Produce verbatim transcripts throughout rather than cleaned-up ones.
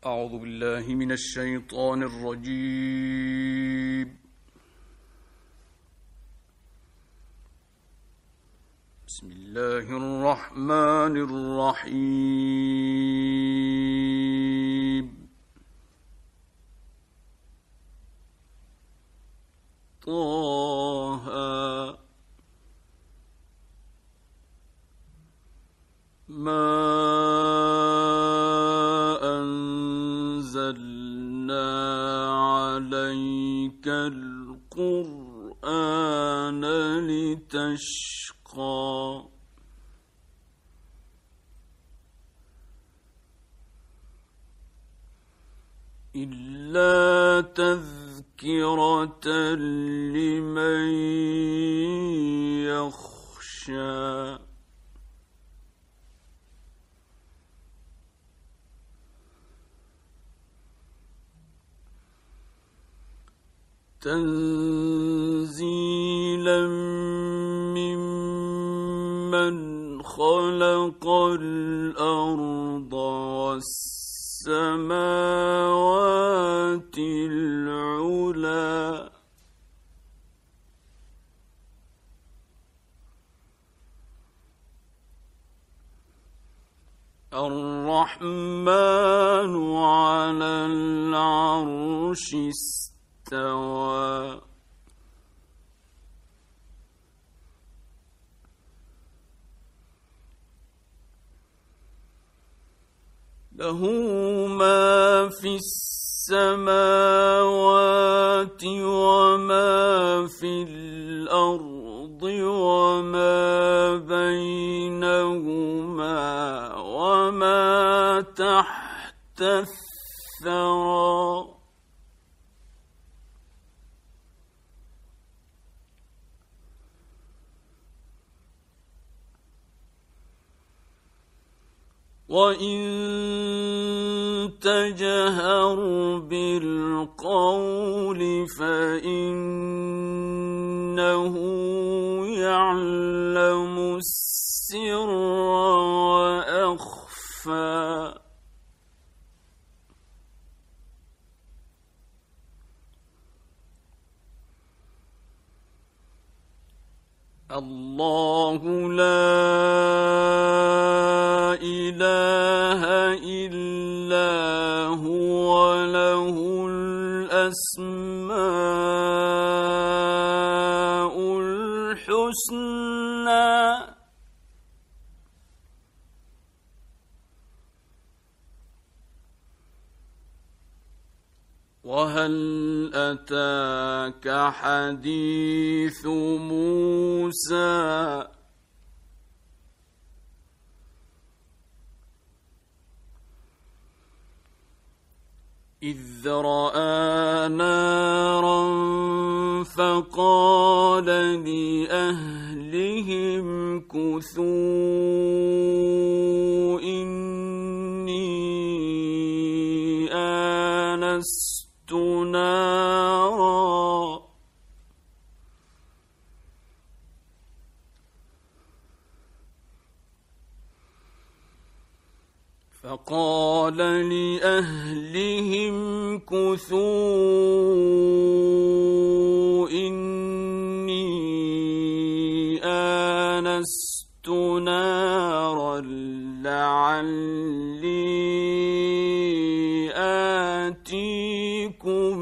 أعوذ بالله من الشيطان الرجيم. بسم الله الرحمن الرحيم. طه ما أنزلنا عليك القرآن لتشقى إلا تذكرة لمن يخشى تنزيلا ممن خلق الأرض والسماوات العلى الرحمن على العرش استوى له ما في السماوات وما في الأرض وما بينهما وما تحت الثرى وَإِن تَجْهَرْ بِالْقَوْلِ فَإِنَّهُ يَعْلَمُ السِّرَّ وَأَخْفَى الله لا إله إلا هو له الأسماء الحسنى وهل أتاك حديث موسى إذ رأى نارا فقال لأهلهم كثوا إني آنست نارا فقال لأهلهم كثوا إني آنست نارا لعلي آتيكم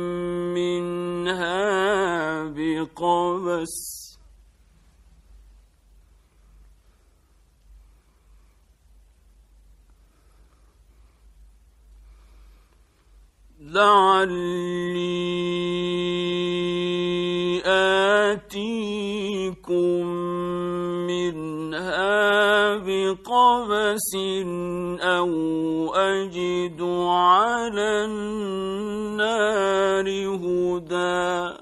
منها بقبس لعلي آتيكم منها بقبس أو أجد على النار هدى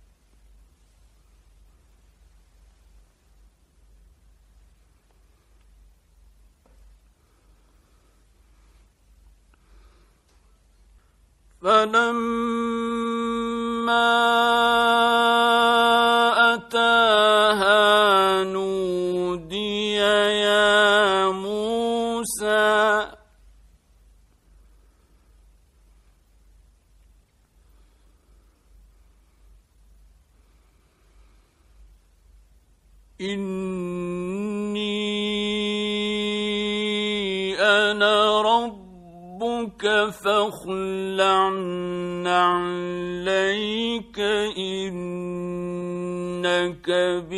فلما أتاها نودي يا موسى إني أنا ربك فاخلع نعليك إنك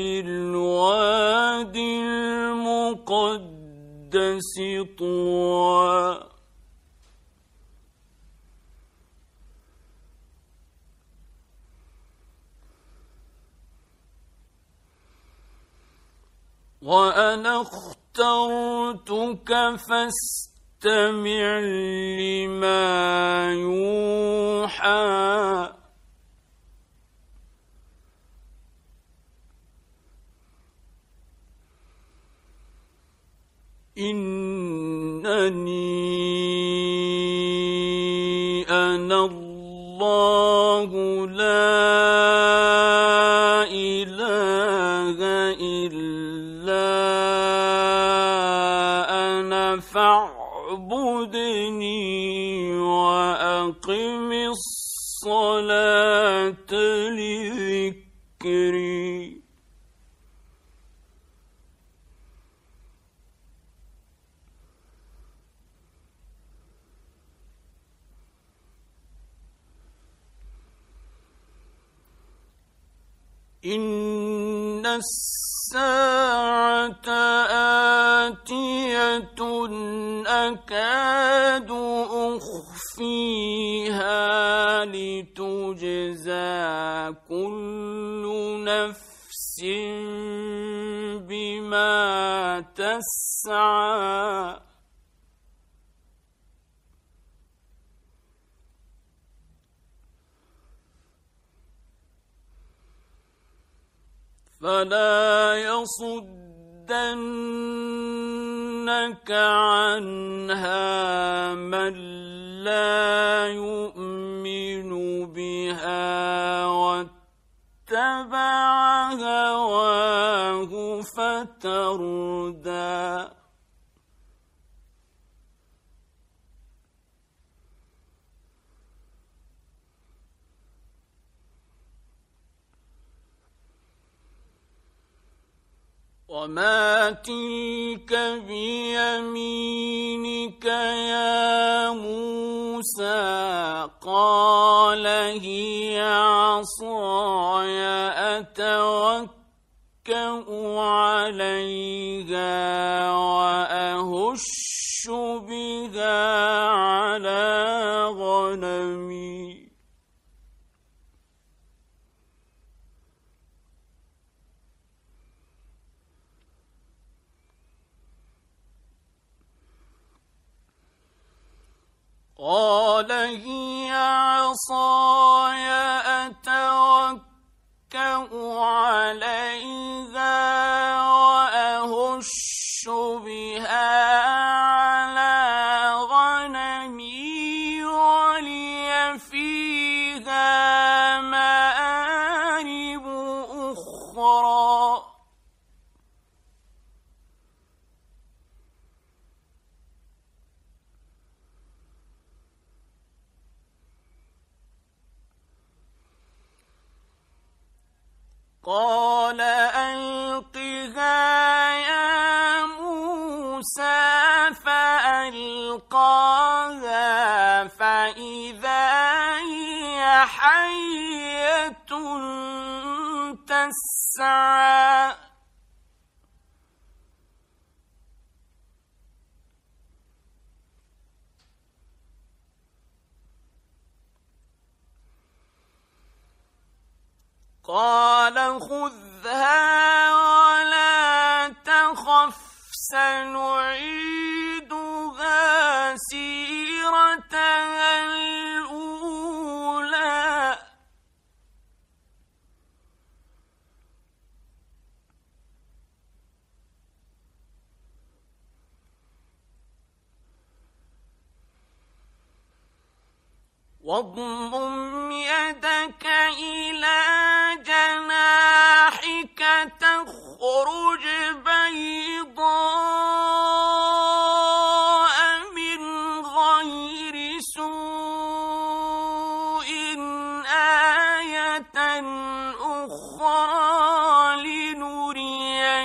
بالواد المقدس طوى. وأنا اخترتك فاستمع لما يوحى. إنني أنا الله لا إله إلا أنا فاعبدني وأقم الصلاة لذكري. إن الساعة آتية أكاد أخفيها لتجزى كل نفس بما تسعى. فلا يصدنك عنها من لا يؤمن بها واتبع هواه فتردى. وما تلك بيمينك يا موسى؟ قال هي عصاي أتوكأ عليها وأهش بها على غنمي. قال هي عصاي أتوكأ عليها وأهش بها على غنمي ولي فيها مآرب أخرى. قال ألقها يا موسى فألقاها فإذا هي حية تسعى. قال خذها ولا تخف سنعيدها سيرتها الأولى. واضمم يدك إلى جناحك تخرج بيضاء من غير سوء آية أخرى لنريك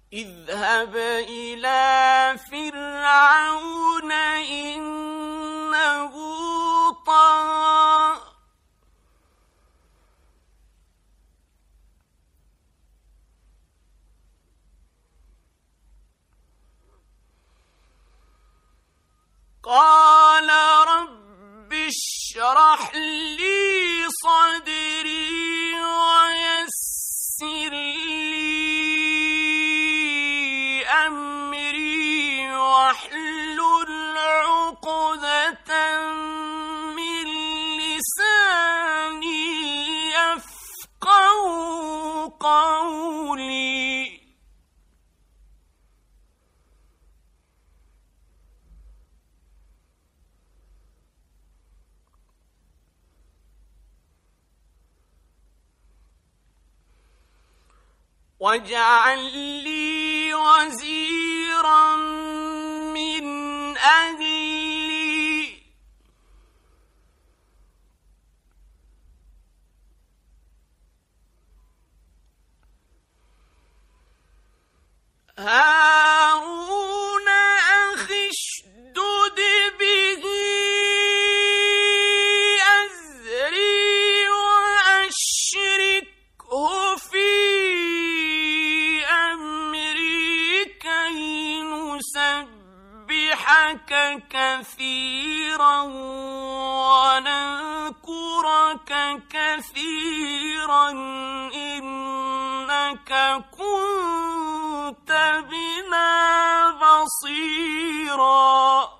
اذهب إلى فرعون إنه طغى قال رب اشرح لي صدري ويسر لي أمري واحلل عقدة من لساني يفقهوا قولي واجعل لي وزيرا من أهلي هارون أخي اشدد به أزري وأشركه في نسبحك كثيرا ونذكرك كثيرا إنك كنت بنا بصيرا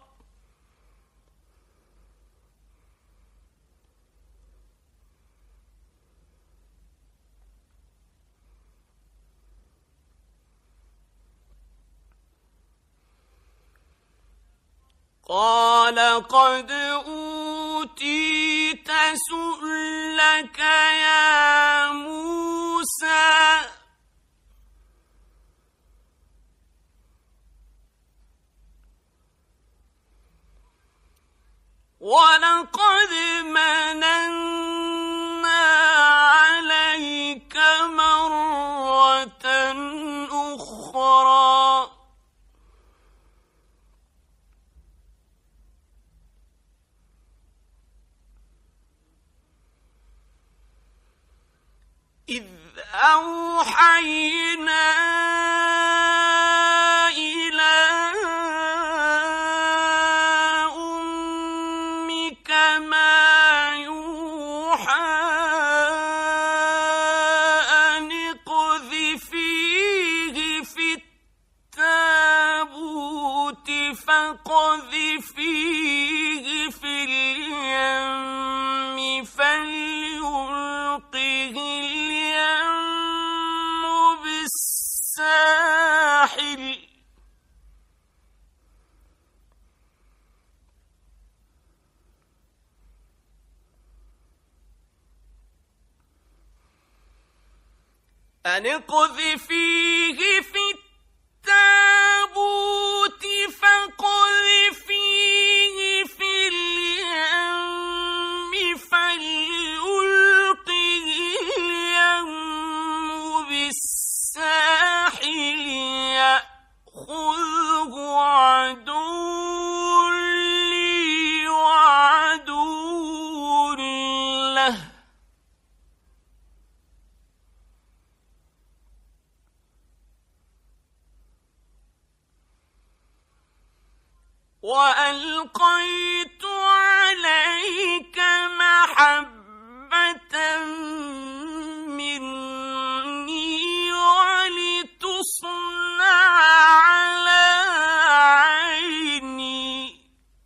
قال قد أوتيت سؤلك يا موسى ولقد مننا عليك مرة أخرى إذ أوحينا إلى أمك ما يوحى أن اقذفيه في التابوت فاقذفيه في اليم فليلقه الساحل أن اقذفيه في التابوت فاقذفيه في اليم فليلقه اليم بالساحل يأخذه عدو لي وعدو له وألقيت عليك محبة مني ولتصنع على عيني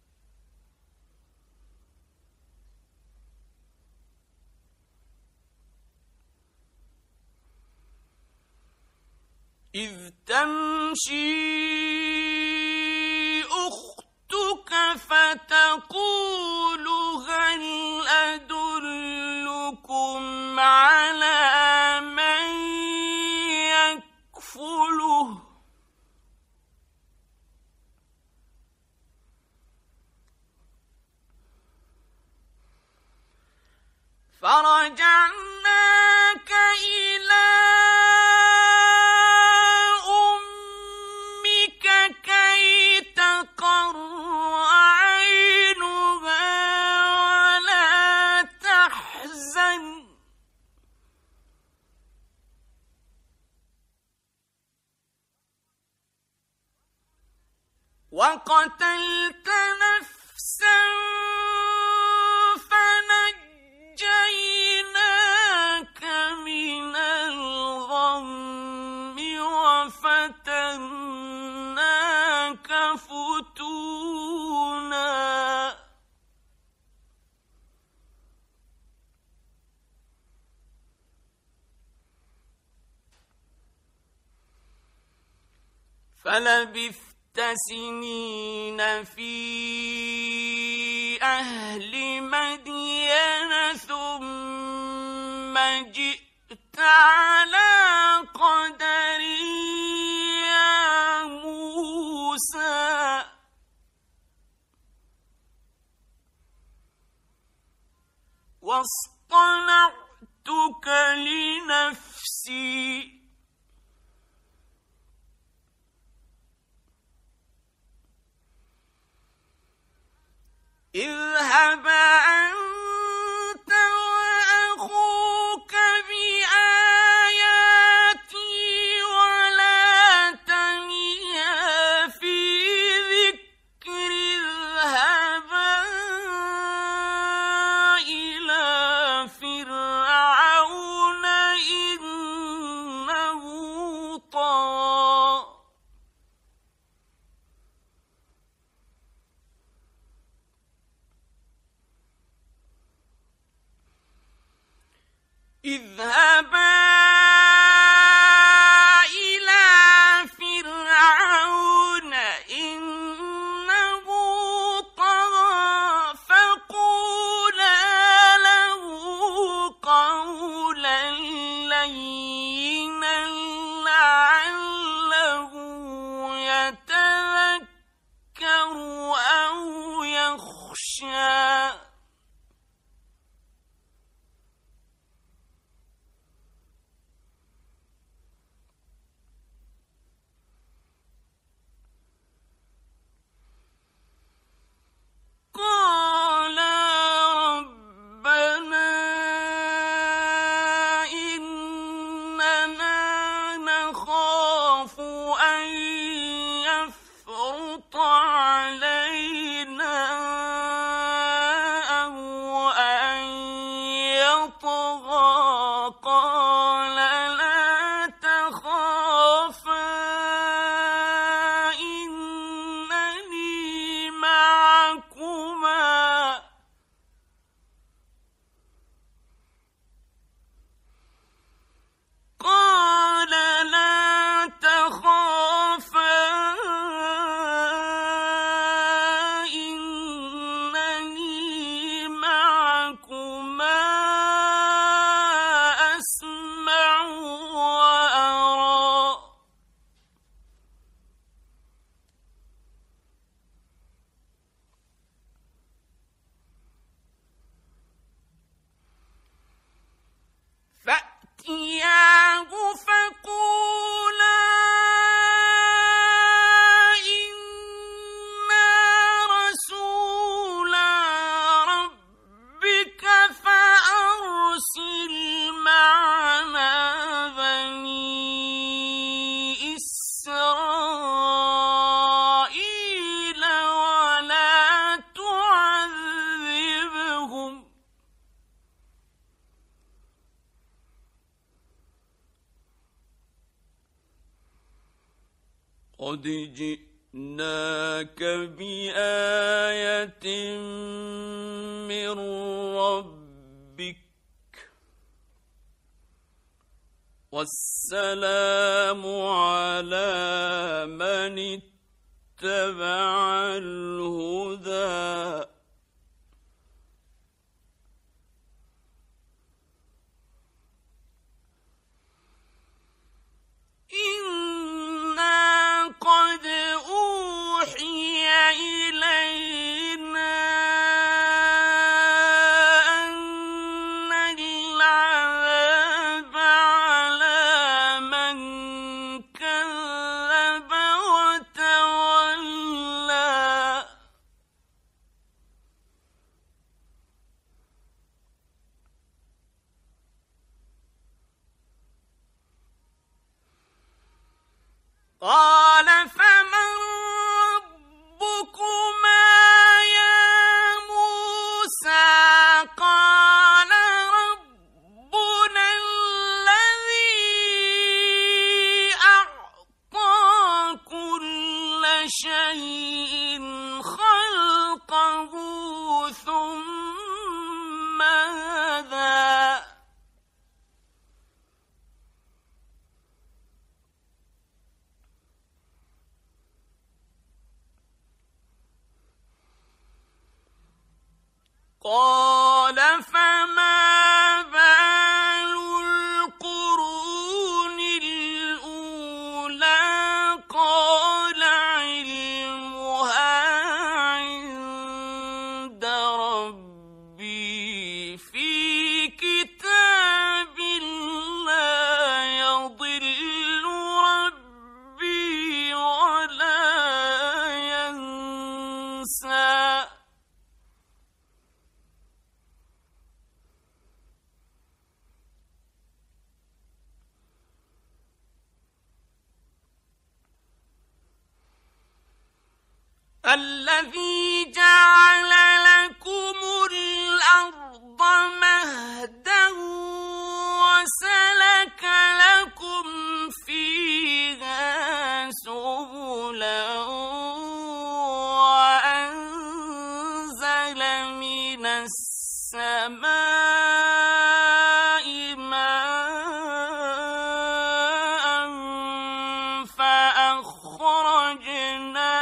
إذ تمشي فتقول هل أدلكم على من يكفله فرجعناك إلى أمك وقتلت نفسا فنجيناك من الغم وفتناك فتونا فلبثت سنين في أهل مدين ثم جئت على قدر يا موسى واصطنعتك لنفسي اذهب أنت وأخوك بآياتي ولا تنيا في ذكري اذهبا إلى فرعون إنه طغى اذهبا إلى فرعون إنه طغى فقولا له قولا لينا لعله يتذكر أو يخشى قال ربنا إننا نخاف أن يفرط علينا أو أن يطغى قال لا تخافا إنني معكما قال لا تخافا إنني معكما أسمع وأرى فأتياه فقولا إنا رسولا ربك فأرسل معنا بني إسرائيل ولا تعذبهم قد جئناك بآية من ربك والسلام على من اتبع الهدى إنا قد أوحي إلينا أن العذاب على من كذب وتولى شيء خلقه ثم هدى قال فما بال القرون الأولى قال علمها عند ربي في كتاب لا يضل ربي ولا ينسى الذي جعل لكم الأرض مهدا وسلك لكم فيها سبلا وأنزل من السماء ماء فأخرجنا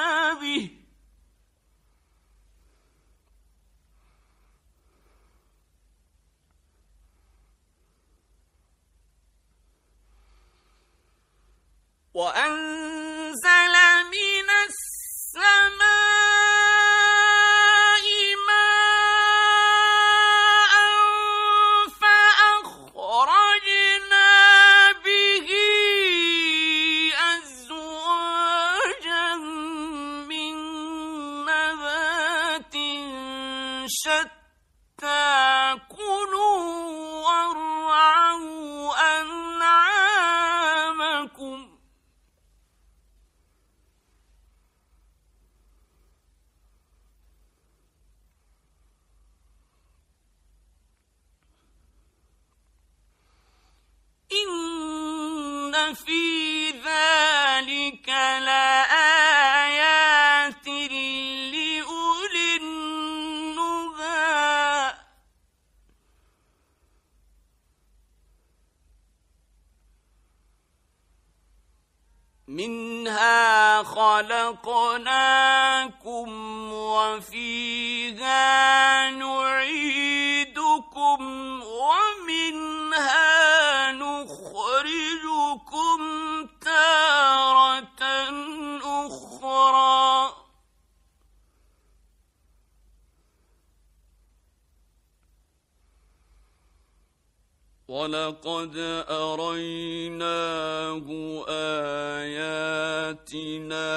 وأنزل من السماء ماء فأخرجنا به أزواجا من نبات شتى كلوا وارعوا أنعامكم إن في ذلك لآيات لأولي النهى منها خلقناكم وفيها نعيدكم ومنها نخرجكم تارة أخرى ولقد أريناه آياتنا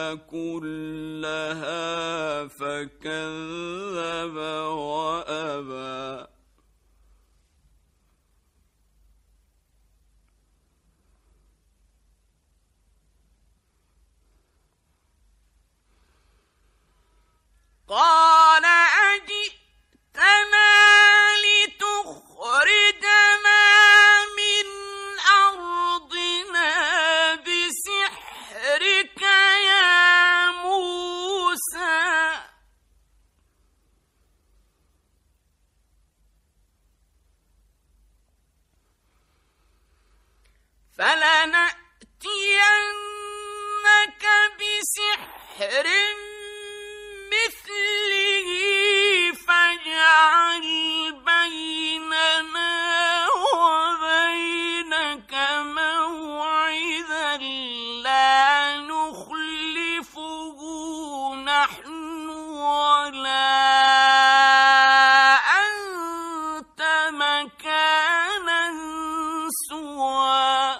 كلها فكذب وأبى قال أجئتنا لتخرجنا من أرضنا بسحرك يا موسى فلنأتينك بسحر مثله فاجعل بيننا وبينك موعدا لا نخلفه نحن ولا أنت مكانا سوى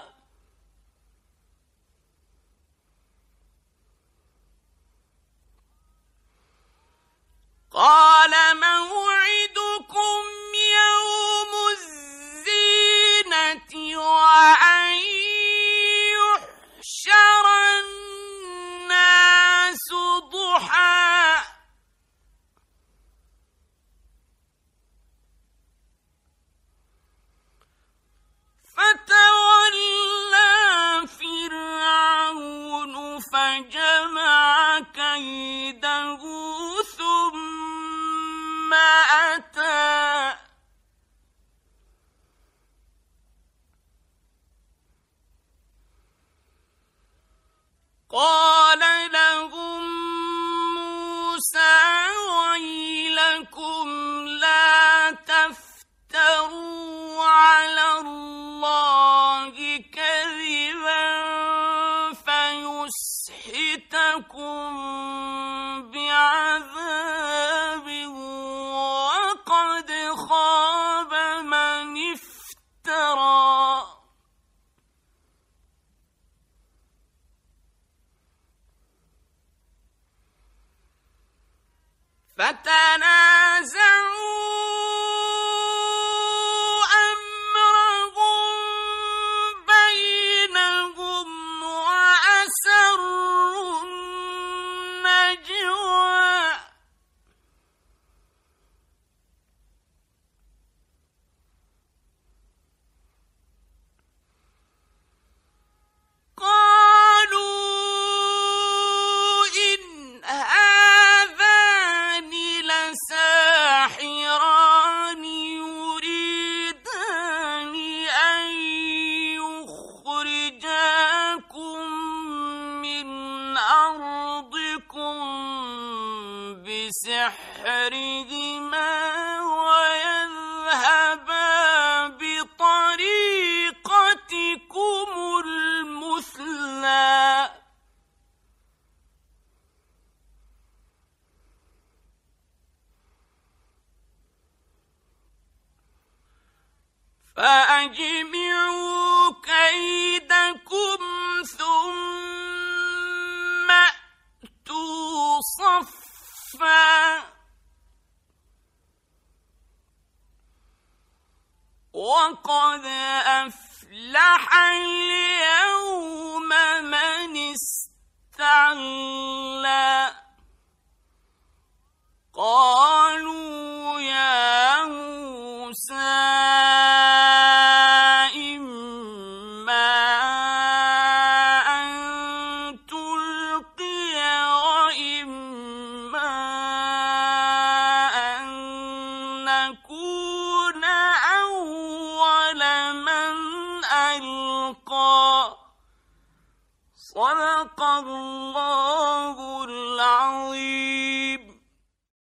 قال لهم موسى ويلكم لا تفتروا على الله كذبا فيسحتكم بعذاب وقد خاب من افترى. فتنازعوا أمرهم بينهم وأسروا النجوى قالوا إن هذان لساحران يريدان أن يخرجاكم من أرضكم بسحرهما ويذهبا بطريقتكم المثلى. فأجمعوا كيدكم ثم أتوا صفا وقد أفلح اليوم من استعلى. قالوا يا موسى إما أن تلقي وإما أن نكون أول من ألقى. صدق الله